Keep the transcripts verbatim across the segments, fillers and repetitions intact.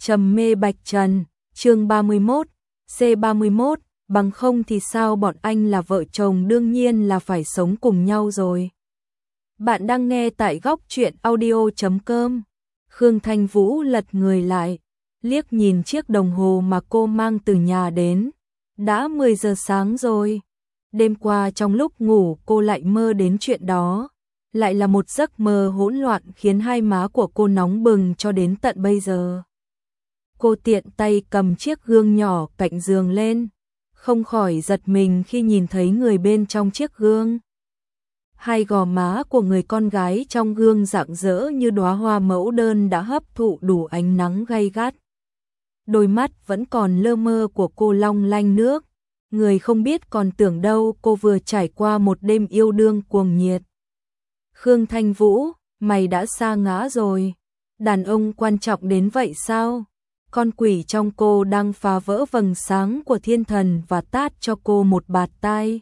Trầm mê Bạch Trần, chương ba mươi mốt, C ba mươi mốt, bằng không thì sao bọn anh là vợ chồng đương nhiên là phải sống cùng nhau rồi. Bạn đang nghe tại góc truyện audio chấm com. Khương Thanh Vũ lật người lại, liếc nhìn chiếc đồng hồ mà cô mang từ nhà đến. Đã mười giờ sáng rồi. Đêm qua trong lúc ngủ cô lại mơ đến chuyện đó. Lại là một giấc mơ hỗn loạn khiến hai má của cô nóng bừng cho đến tận bây giờ. Cô tiện tay cầm chiếc gương nhỏ cạnh giường lên, không khỏi giật mình khi nhìn thấy người bên trong chiếc gương. Hai gò má của người con gái trong gương rạng rỡ như đóa hoa mẫu đơn đã hấp thụ đủ ánh nắng gay gắt. Đôi mắt vẫn còn lơ mơ của cô long lanh nước, người không biết còn tưởng đâu cô vừa trải qua một đêm yêu đương cuồng nhiệt. Khương Thanh Vũ, mày đã sa ngã rồi. Đàn ông quan trọng đến vậy sao? Con quỷ trong cô đang phá vỡ vầng sáng của thiên thần và tát cho cô một bạt tai.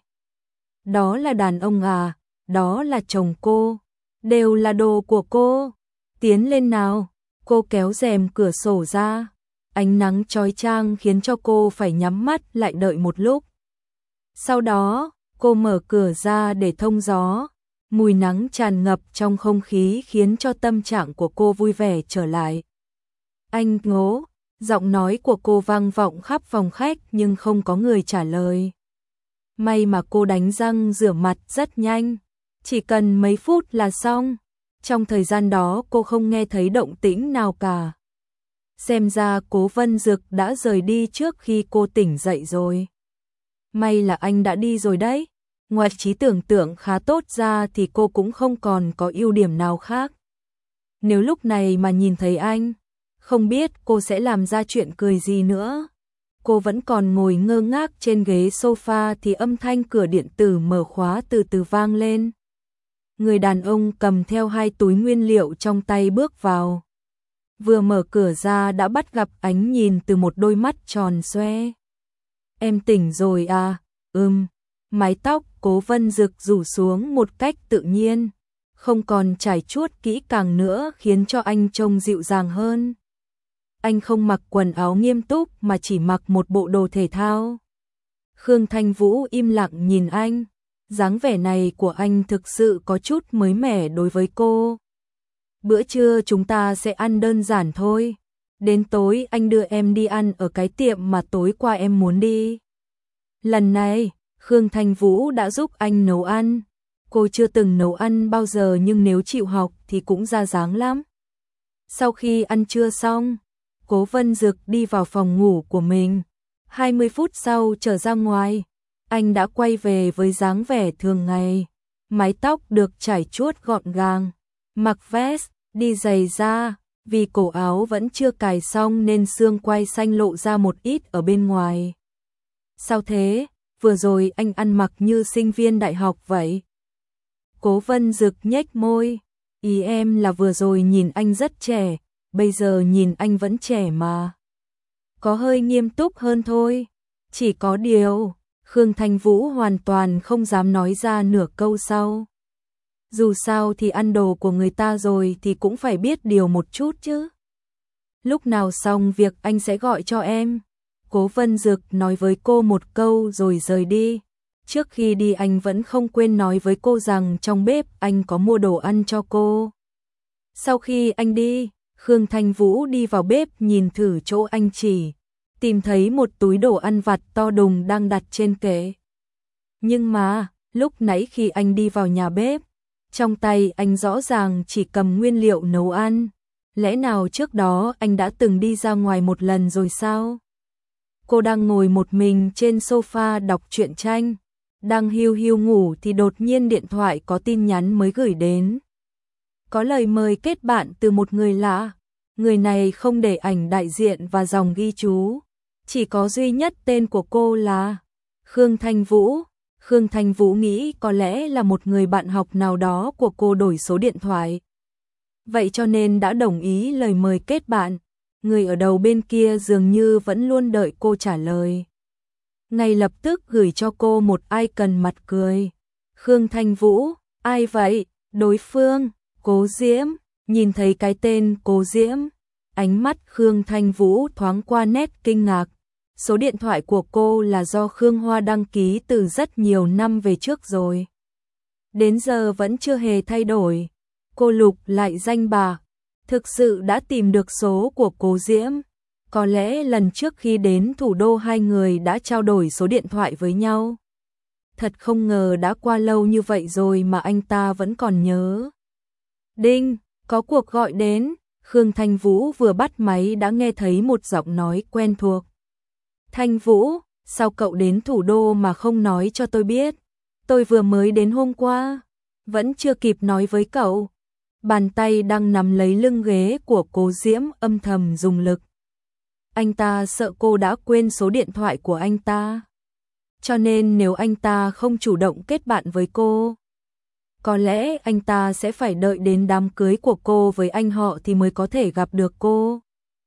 Đó là đàn ông à, đó là chồng cô, đều là đồ của cô. Tiến lên nào, cô kéo rèm cửa sổ ra. Ánh nắng chói chang khiến cho cô phải nhắm mắt lại đợi một lúc. Sau đó, cô mở cửa ra để thông gió. Mùi nắng tràn ngập trong không khí khiến cho tâm trạng của cô vui vẻ trở lại. Anh Ngố, giọng nói của cô vang vọng khắp phòng khách nhưng không có người trả lời. May mà cô đánh răng rửa mặt rất nhanh, chỉ cần mấy phút là xong. Trong thời gian đó cô không nghe thấy động tĩnh nào cả. Xem ra Cố Vân Dực đã rời đi trước khi cô tỉnh dậy rồi. May là anh đã đi rồi đấy. Ngoài trí tưởng tượng khá tốt ra thì cô cũng không còn có ưu điểm nào khác. Nếu lúc này mà nhìn thấy anh, không biết cô sẽ làm ra chuyện cười gì nữa. Cô vẫn còn ngồi ngơ ngác trên ghế sofa thì âm thanh cửa điện tử mở khóa từ từ vang lên. Người đàn ông cầm theo hai túi nguyên liệu trong tay bước vào. Vừa mở cửa ra đã bắt gặp ánh nhìn từ một đôi mắt tròn xoe. Em tỉnh rồi à? Ừm. Mái tóc Cố Vân Dực rủ xuống một cách tự nhiên, không còn trải chuốt kỹ càng nữa khiến cho anh trông dịu dàng hơn. Anh không mặc quần áo nghiêm túc mà chỉ mặc một bộ đồ thể thao. Khương Thanh Vũ im lặng nhìn anh, dáng vẻ này của anh thực sự có chút mới mẻ đối với cô. Bữa trưa chúng ta sẽ ăn đơn giản thôi, đến tối anh đưa em đi ăn ở cái tiệm mà tối qua em muốn đi. Lần này Khương Thanh Vũ đã giúp anh nấu ăn. Cô chưa từng nấu ăn bao giờ nhưng nếu chịu học thì cũng ra dáng lắm. Sau khi ăn trưa xong, Cố Vân Dực đi vào phòng ngủ của mình. hai mươi phút sau trở ra ngoài, anh đã quay về với dáng vẻ thường ngày. Mái tóc được trải chuốt gọn gàng, mặc vest, đi giày da, vì cổ áo vẫn chưa cài xong nên xương quai xanh lộ ra một ít ở bên ngoài. Sao thế? Vừa rồi anh ăn mặc như sinh viên đại học vậy. Cố Vân Dực nhếch môi. Ý em là vừa rồi nhìn anh rất trẻ, bây giờ nhìn anh vẫn trẻ mà. Có hơi nghiêm túc hơn thôi. Chỉ có điều, Khương Thanh Vũ hoàn toàn không dám nói ra nửa câu sau. Dù sao thì ăn đồ của người ta rồi thì cũng phải biết điều một chút chứ. Lúc nào xong việc anh sẽ gọi cho em. Cố Vân Dực nói với cô một câu rồi rời đi. Trước khi đi anh vẫn không quên nói với cô rằng trong bếp anh có mua đồ ăn cho cô. Sau khi anh đi, Khương Thanh Vũ đi vào bếp nhìn thử chỗ anh chỉ, tìm thấy một túi đồ ăn vặt to đùng đang đặt trên kệ. Nhưng mà, lúc nãy khi anh đi vào nhà bếp, trong tay anh rõ ràng chỉ cầm nguyên liệu nấu ăn. Lẽ nào trước đó anh đã từng đi ra ngoài một lần rồi sao? Cô đang ngồi một mình trên sofa đọc truyện tranh, đang hiu hiu ngủ thì đột nhiên điện thoại có tin nhắn mới gửi đến. Có lời mời kết bạn từ một người lạ, người này không để ảnh đại diện và dòng ghi chú, chỉ có duy nhất tên của cô là Khương Thanh Vũ. Khương Thanh Vũ nghĩ có lẽ là một người bạn học nào đó của cô đổi số điện thoại. Vậy cho nên đã đồng ý lời mời kết bạn. Người ở đầu bên kia dường như vẫn luôn đợi cô trả lời. Ngay lập tức gửi cho cô một icon mặt cười. Khương Thanh Vũ, ai vậy? Đối phương, Cố Diễm. Nhìn thấy cái tên Cố Diễm, Ánh mắt Khương Thanh Vũ thoáng qua nét kinh ngạc. Số điện thoại của cô là do Khương Hoa đăng ký từ rất nhiều năm về trước rồi. Đến giờ vẫn chưa hề thay đổi. Cô lục lại danh bạ, thực sự đã tìm được số của Cố Diễm. Có lẽ lần trước khi đến thủ đô hai người đã trao đổi số điện thoại với nhau. Thật không ngờ đã qua lâu như vậy rồi mà anh ta vẫn còn nhớ. Đinh, có cuộc gọi đến. Khương Thanh Vũ vừa bắt máy đã nghe thấy một giọng nói quen thuộc. Thanh Vũ, sao cậu đến thủ đô mà không nói cho tôi biết? Tôi vừa mới đến hôm qua, vẫn chưa kịp nói với cậu. Bàn tay đang nắm lấy lưng ghế của Cố Diễm âm thầm dùng lực. Anh ta sợ cô đã quên số điện thoại của anh ta. Cho nên nếu anh ta không chủ động kết bạn với cô, có lẽ anh ta sẽ phải đợi đến đám cưới của cô với anh họ thì mới có thể gặp được cô.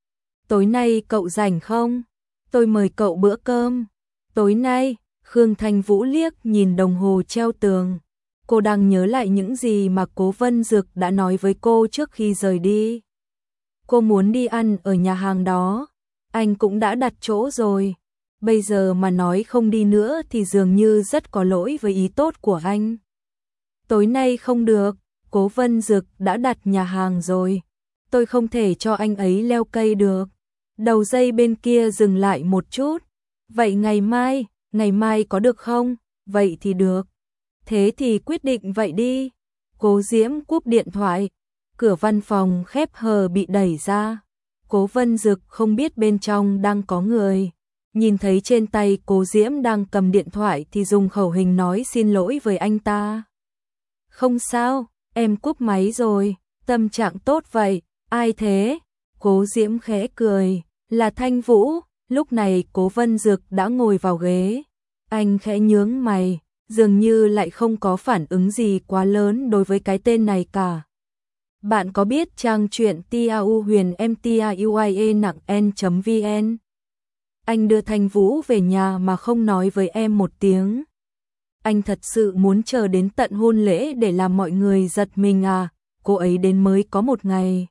Tối nay cậu rảnh không? Tôi mời cậu bữa cơm. Tối nay, Khương Thanh Vũ liếc nhìn đồng hồ treo tường. Cô đang nhớ lại những gì mà Cố Vân Dực đã nói với cô trước khi rời đi. Cô muốn đi ăn ở nhà hàng đó. Anh cũng đã đặt chỗ rồi. Bây giờ mà nói không đi nữa thì dường như rất có lỗi với ý tốt của anh. Tối nay không được, Cố Vân Dực đã đặt nhà hàng rồi. Tôi không thể cho anh ấy leo cây được. Đầu dây bên kia dừng lại một chút. Vậy ngày mai, ngày mai có được không? Vậy thì được. Thế thì quyết định vậy đi. Cố Diễm cúp điện thoại. Cửa văn phòng khép hờ bị đẩy ra. Cố Vân Dực không biết bên trong đang có người. Nhìn thấy trên tay Cố Diễm đang cầm điện thoại thì dùng khẩu hình nói xin lỗi với anh ta. Không sao, em cúp máy rồi, tâm trạng tốt vậy, ai thế? Cố Diễm khẽ cười, là Thanh Vũ. Lúc này Cố Vân Dực đã ngồi vào ghế. Anh khẽ nhướng mày, dường như lại không có phản ứng gì quá lớn đối với cái tên này cả. Bạn có biết trang truyện Tiau Huyền em Tiauie nặng n.vn? Anh đưa Thanh Vũ về nhà mà không nói với em một tiếng. Anh thật sự muốn chờ đến tận hôn lễ để làm mọi người giật mình à? Cô ấy đến mới có một ngày.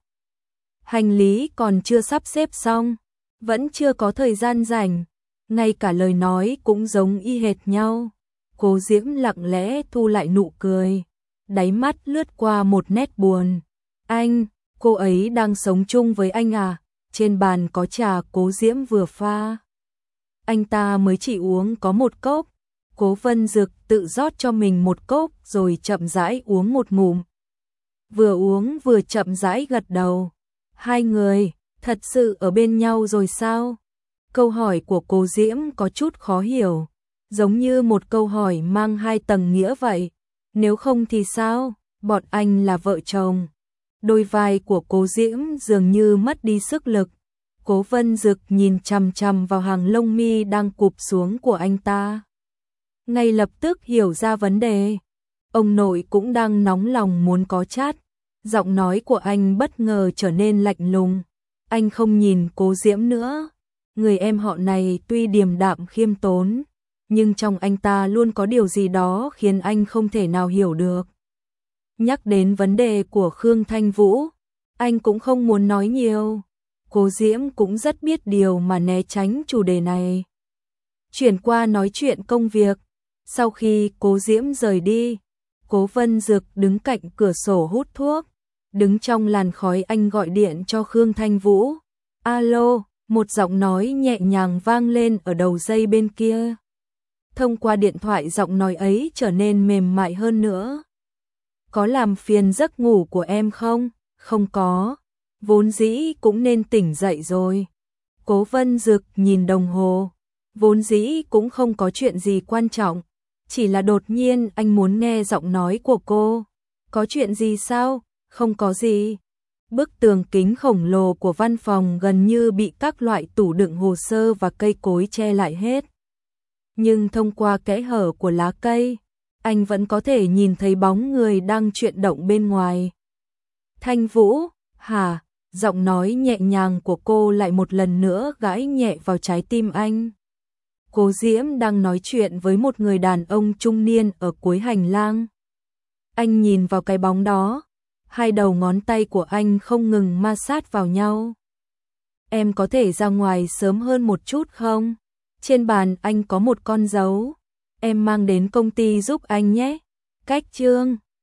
Hành lý còn chưa sắp xếp xong, vẫn chưa có thời gian rảnh, ngay cả lời nói cũng giống y hệt nhau. Cố Diễm lặng lẽ thu lại nụ cười, đáy mắt lướt qua một nét buồn. Anh, cô ấy đang sống chung với anh à? Trên bàn có trà Cố Diễm vừa pha. Anh ta mới chỉ uống có một cốc. Cố Vân Dực tự rót cho mình một cốc rồi chậm rãi uống một ngụm. Vừa uống vừa chậm rãi gật đầu. Hai người, thật sự ở bên nhau rồi sao? Câu hỏi của Cố Diễm có chút khó hiểu, giống như một câu hỏi mang hai tầng nghĩa vậy. Nếu không thì sao? Bọn anh là vợ chồng. Đôi vai của Cố Diễm dường như mất đi sức lực. Cố Vân Dực nhìn chằm chằm vào hàng lông mi đang cụp xuống của anh ta. Ngay lập tức hiểu ra vấn đề. Ông nội cũng đang nóng lòng muốn có chát. Giọng nói của anh bất ngờ trở nên lạnh lùng. Anh không nhìn Cố Diễm nữa. Người em họ này tuy điềm đạm khiêm tốn, nhưng trong anh ta luôn có điều gì đó khiến anh không thể nào hiểu được. Nhắc đến vấn đề của Khương Thanh Vũ, anh cũng không muốn nói nhiều. Cố Diễm cũng rất biết điều mà né tránh chủ đề này. Chuyển qua nói chuyện công việc. Sau khi Cố Diễm rời đi, Cố Vân Dực đứng cạnh cửa sổ hút thuốc. Đứng trong làn khói anh gọi điện cho Khương Thanh Vũ. Alo, một giọng nói nhẹ nhàng vang lên ở đầu dây bên kia. Thông qua điện thoại giọng nói ấy trở nên mềm mại hơn nữa. Có làm phiền giấc ngủ của em không? Không có. Vốn dĩ cũng nên tỉnh dậy rồi. Cố Vân Dực nhìn đồng hồ. Vốn dĩ cũng không có chuyện gì quan trọng. Chỉ là đột nhiên anh muốn nghe giọng nói của cô. Có chuyện gì sao? Không có gì. Bức tường kính khổng lồ của văn phòng gần như bị các loại tủ đựng hồ sơ và cây cối che lại hết. Nhưng thông qua kẽ hở của lá cây, anh vẫn có thể nhìn thấy bóng người đang chuyển động bên ngoài. Thanh Vũ, hả? Giọng nói nhẹ nhàng của cô lại một lần nữa gãi nhẹ vào trái tim anh. Cố Diễm đang nói chuyện với một người đàn ông trung niên ở cuối hành lang. Anh nhìn vào cái bóng đó, hai đầu ngón tay của anh không ngừng ma sát vào nhau. em có thể ra ngoài sớm hơn một chút không? Trên bàn anh có một con dấu, em mang đến công ty giúp anh nhé. Cách Trương